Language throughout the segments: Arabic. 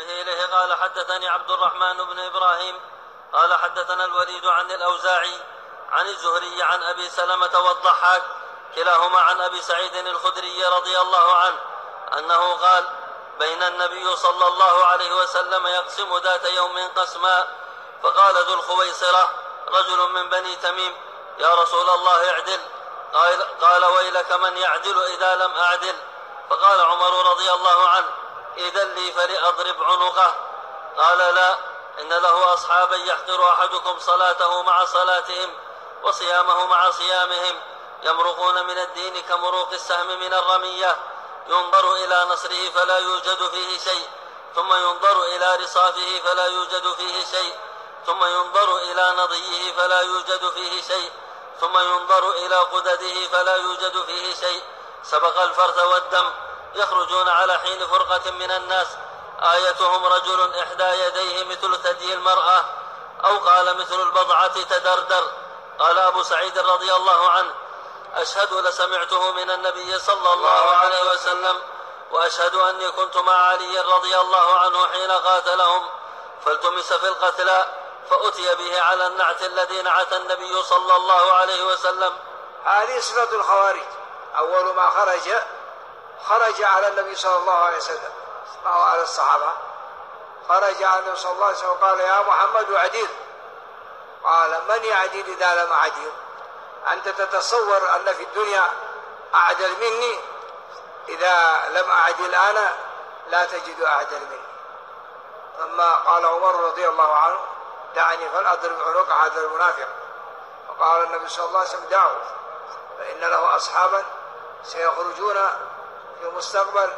به إليه قال حدثني عبد الرحمن بن إبراهيم قال حدثنا الوليد عن الأوزاعي عن الزهري عن أبي سلمة والضحاك كلاهما عن أبي سعيد الخدري رضي الله عنه أنه قال بين النبي صلى الله عليه وسلم يقسم ذات يوم قسما فقال ذو الخويصرة رجل من بني تميم يا رسول الله اعدل. قال ويلك من يعدل إذا لم أعدل. فقال عمر رضي الله عنه إذن لي فلأضرب عنقه. قال لا إن له أصحابا يحقر أحدكم صلاته مع صلاتهم وصيامه مع صيامهم يمرقون من الدين كمروق السهم من الرمية ينظر إلى نصره فلا يوجد فيه شيء ثم ينظر إلى رصافه فلا يوجد فيه شيء ثم ينظر إلى نضيه فلا يوجد فيه شيء ثم ينظر إلى قدده فلا يوجد فيه شيء سبق الفرث والدم يخرجون على حين فرقة من الناس آيتهم رجل إحدى يديه مثل ثدي المرأة أو قال مثل البضعة تدردر. قال أبو سعيد رضي الله عنه أشهد لسمعته من النبي صلى الله عليه وسلم وأشهد أني كنت مع علي رضي الله عنه حين قاتلهم فالتمس في القتلى فأتي به على النعت الذي نعت النبي صلى الله عليه وسلم. هذه صفة الخوارج. أول ما خرج على النبي صلى الله عليه وسلم معه على الصحابة خرج على النبي صلى الله عليه وسلم وقال يا محمد اعدل. قال من يعدل إذا لم أعدل؟ أنت تتصور أن في الدنيا أعدل مني؟ إذا لم أعدل أنا لا تجد أعدل مني. ثم قال عمر رضي الله عنه دعني فلأضرب عنق هذا المنافق. فقال النبي صلى الله عليه وسلم دعه فإن له أصحابا سيخرجون في المستقبل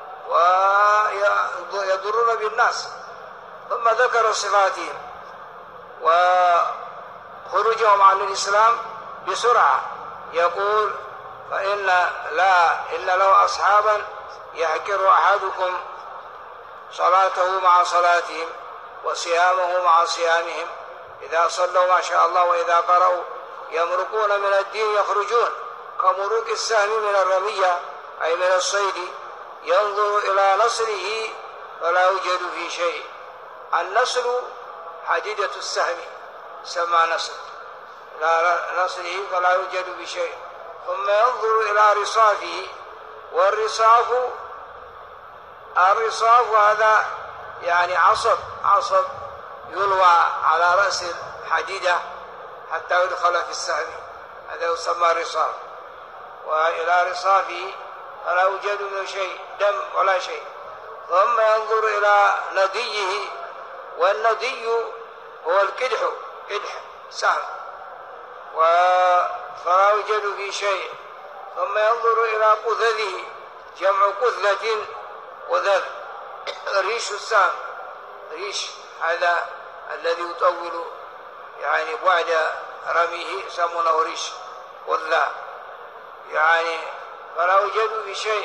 ويضرون بالناس. ثم ذكر صفاتهم وخروجهم عن الإسلام بسرعة يقول فإن له أصحابا يحقر أحدكم صلاته مع صلاتهم وصيامه مع صيامهم إذا صلوا ما شاء الله وإذا قرأوا يمرقون من الدين يخرجون كمروق السهم من الرمية أي من الصيد ينظر إلى نصره فلا يوجد فيه شيء. النصر حديدة السهم سمى نصر لا نصره فلا يوجد بشيء. ثم ينظر إلى رصافه والرصاف هذا يعني عصب يلوى على رأس الحديدة حتى يدخل في السهم هذا يسمى رصاف. وإلى رصافه فلا يوجد منه شيء دم ولا شيء. ثم ينظر إلى نديه والندي هو القدح سهم فلا يوجد فيه شيء. ثم ينظر إلى قذذه جمع قذلة قذذ ريش السهم ريش هذا الذي يطول يعني بعد رميه يسمونه ريش قذلة يعني فلا يوجد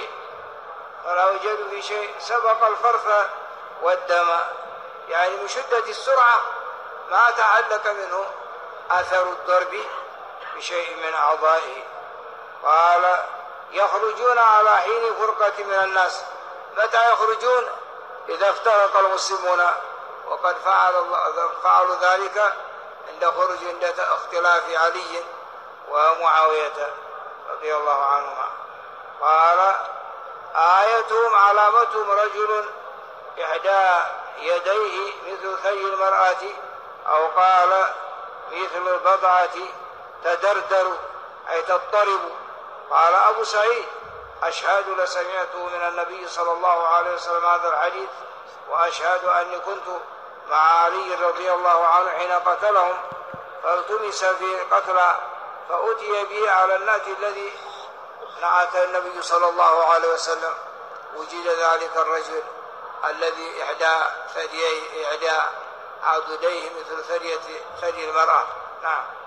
في شيء سبق الفرث والدم يعني من شدة السرعة ما تعلق منه أثر الضرب بشيء من أعضائه. قال يخرجون على حين فرقة من الناس. متى يخرجون؟ إذا افترق المسلمون وقد فعلوا ذلك عند اختلاف علي ومعاوية رضي الله عنهما. قال آيتهم علامتهم رجل إحدى يديه مثل ثدي المرأة أو قال مثل البضعة تدردر أي تضطرب. قال أبو سعيد أشهد لسمعته من النبي صلى الله عليه وسلم هذا الحديث وأشهد أني كنت مع علي رضي الله عنه حين قتلهم فالتمس في القتلى فأتي به على النات الذي نعت النبي صلى الله عليه وسلم. وجد ذلك الرجل الذي إحدى عضديه مثل ثدي المرأة. نعم.